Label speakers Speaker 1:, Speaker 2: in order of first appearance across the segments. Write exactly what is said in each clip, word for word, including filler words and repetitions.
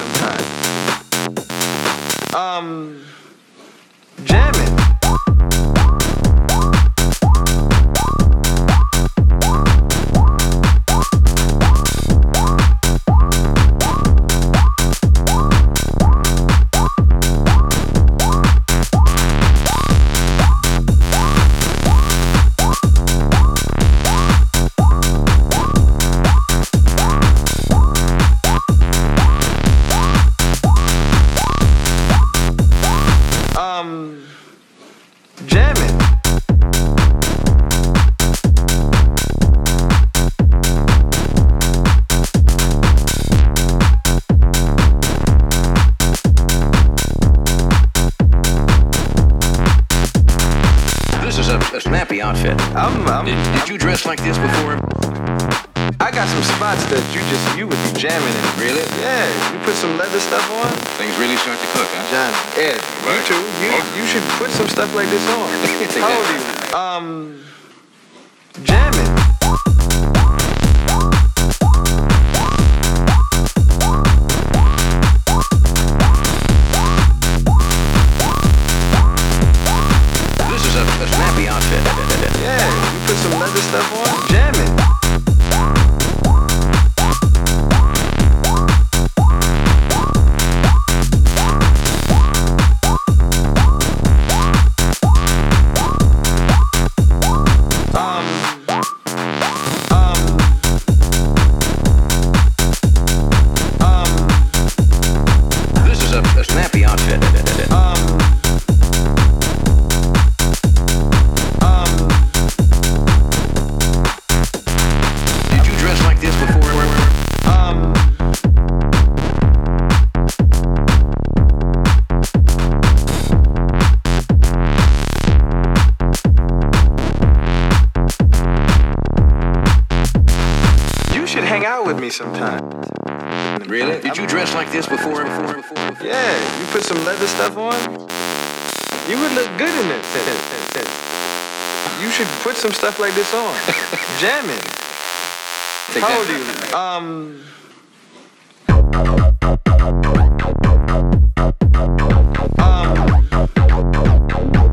Speaker 1: sometime. Um, jamming. Um, jamming.
Speaker 2: This is a, a snappy outfit.
Speaker 1: I'm, I'm,
Speaker 2: Did, did you dress like this before?
Speaker 1: I got some spots that you just, you would be jamming in.
Speaker 2: Really?
Speaker 1: Yeah, you put some leather stuff on.
Speaker 2: Things really start to cook, huh?
Speaker 1: John, Ed, you
Speaker 2: Right.
Speaker 1: too. You, you should put some stuff like this on.
Speaker 2: Take
Speaker 1: How
Speaker 2: that.
Speaker 1: old are you? Um, jamming.
Speaker 2: This is a, a snappy outfit.
Speaker 1: Yeah, you put some leather stuff on. Jamming. Um, um, um,
Speaker 2: This is a, a snappy outfit.
Speaker 1: um, um,
Speaker 2: Did you dress like this before?
Speaker 1: um. You should hang out with me sometime.
Speaker 2: Really? Did you dress like this before? Before? Before? before?
Speaker 1: Yeah, you put some leather stuff on. You would look good in it. You should put some stuff like this on. Jamming.
Speaker 2: Take
Speaker 1: How
Speaker 2: that.
Speaker 1: old are you? Um. Um.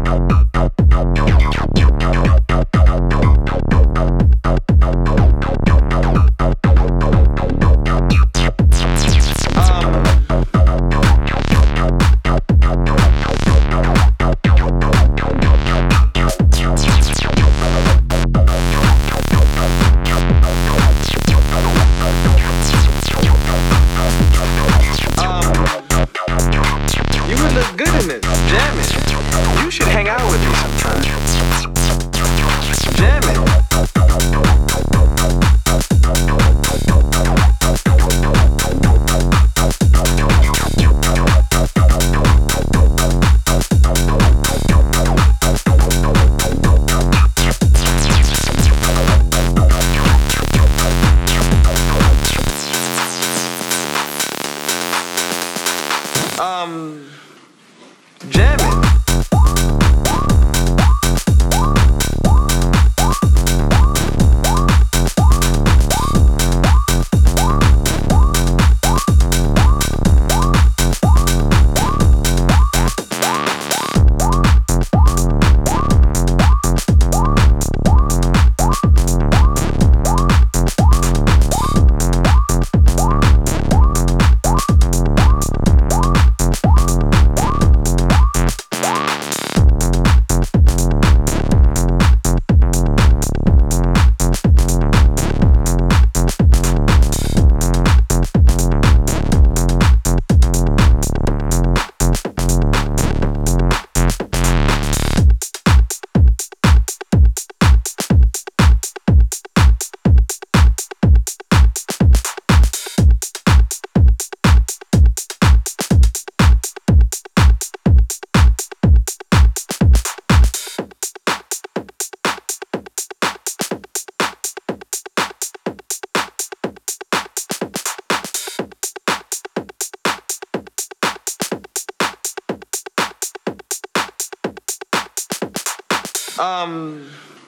Speaker 1: You would look good in it. Jamming. You should hang out with me sometime. Jamming. Um, jamming. Um,